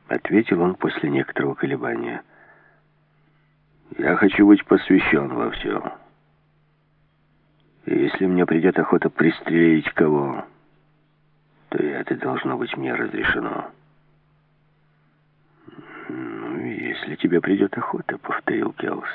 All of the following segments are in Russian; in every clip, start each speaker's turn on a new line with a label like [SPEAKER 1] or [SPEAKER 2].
[SPEAKER 1] ответил он после некоторого колебания. «Я хочу быть посвящен во все. И если мне придет охота пристрелить кого, то и это должно быть мне разрешено». «Ну, если тебе придет охота», — повторил Келс.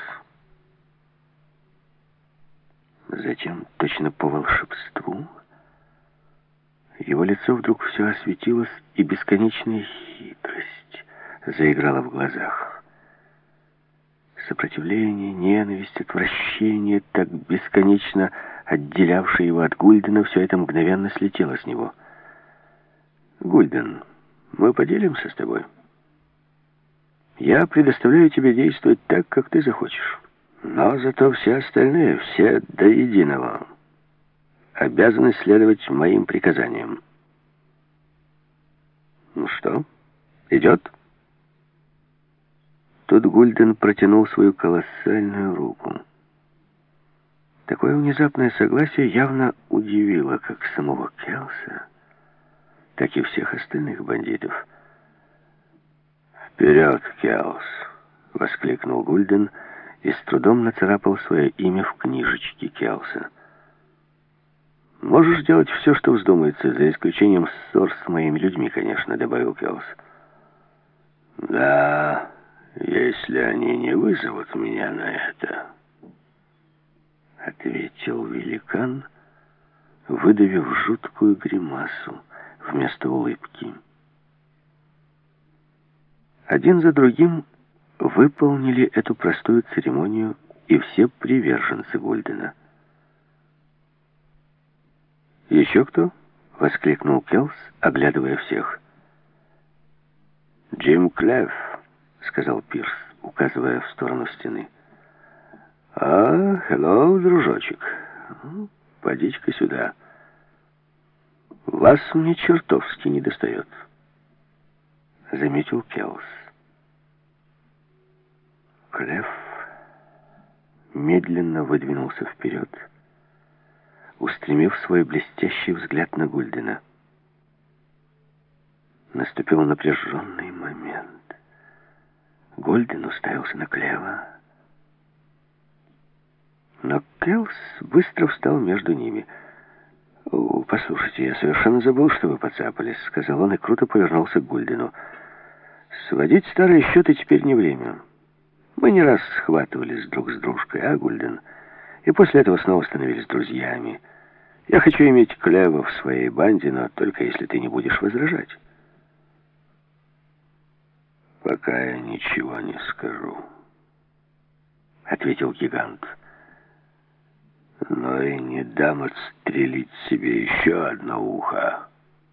[SPEAKER 1] Затем, точно по волшебству, его лицо вдруг все осветилось, и бесконечная хитрость заиграла в глазах. Сопротивление, ненависть, отвращение, так бесконечно отделявшее его от Гульдена, все это мгновенно слетело с него. «Гульден, мы поделимся с тобой. Я предоставляю тебе действовать так, как ты захочешь. Но зато все остальные, все до единого, обязаны следовать моим приказаниям. Ну что, идет?» Тут Гульден протянул свою колоссальную руку. Такое внезапное согласие явно удивило как самого Келса, так и всех остальных бандитов. «Вперед, Келс!» — воскликнул Гульден и с трудом нацарапал свое имя в книжечке Келса. «Можешь делать все, что вздумается, за исключением ссор с моими людьми, конечно», — добавил Келс. «Да, если они не вызовут меня на это», — ответил великан, выдавив жуткую гримасу вместо улыбки. Один за другим выполнили эту простую церемонию и все приверженцы Гульдена. «Еще кто?» — воскликнул Келс, оглядывая всех. «Джим Клефф», — сказал Пирс, указывая в сторону стены. «Хеллоу, дружочек. Подите-ка сюда. Вас мне чертовски недостает», — заметил Келс. Клефф медленно выдвинулся вперед, устремив свой блестящий взгляд на Гульдена. Наступил напряженный момент. Гульден уставился на Клеффа. Но Келс быстро встал между ними. «Послушайте, я совершенно забыл, что вы поцапались», — сказал он и круто повернулся к Гульдену. «Сводить старые счеты теперь не время. Мы не раз схватывались друг с дружкой, Гульден? И после этого снова становились друзьями. Я хочу иметь Клеффа в своей банде, но только если ты не будешь возражать». «Пока я ничего не скажу», — ответил гигант. «Но и не дам отстрелить себе еще одно ухо».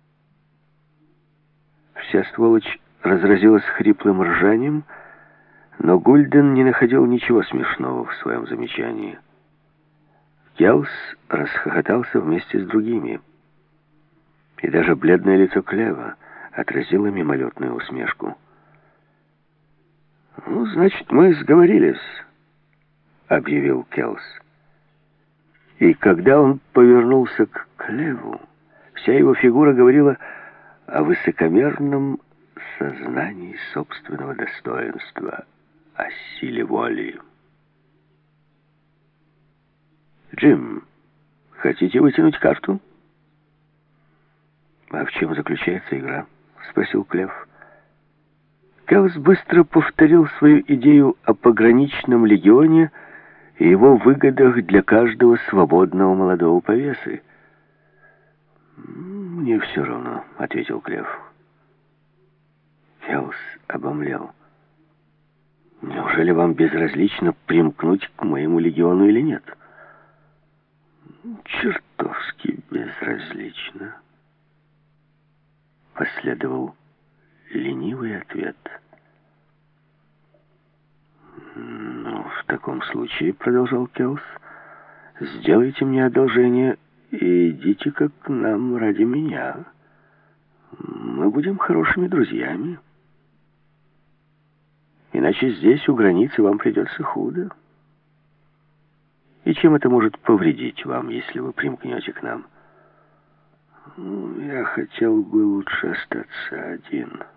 [SPEAKER 1] Вся сволочь разразилась хриплым ржанием, но Гульден не находил ничего смешного в своем замечании. Келс расхохотался вместе с другими, и даже бледное лицо Клеффа отразило мимолетную усмешку. «Ну, значит, мы сговорились», — объявил Келс. И когда он повернулся к Клеффу, вся его фигура говорила о высокомерном сознании собственного достоинства, о силе воли. «Джим, хотите вытянуть карту?» «А в чем заключается игра?» — спросил Клефф. Келс быстро повторил свою идею о пограничном легионе и его выгодах для каждого свободного молодого повесы. «Мне все равно», — ответил Клефф. Келс обомлел. «Неужели вам безразлично примкнуть к моему легиону или нет?» «Чертовски безразлично», — последовал ленивый ответ. «Ну, в таком случае, — продолжал Келс, — сделайте мне одолжение и идите-ка к нам ради меня. Мы будем хорошими друзьями. Иначе здесь, у границы, вам придется худо. И чем это может повредить вам, если вы примкнете к нам?» «Я хотел бы лучше остаться один».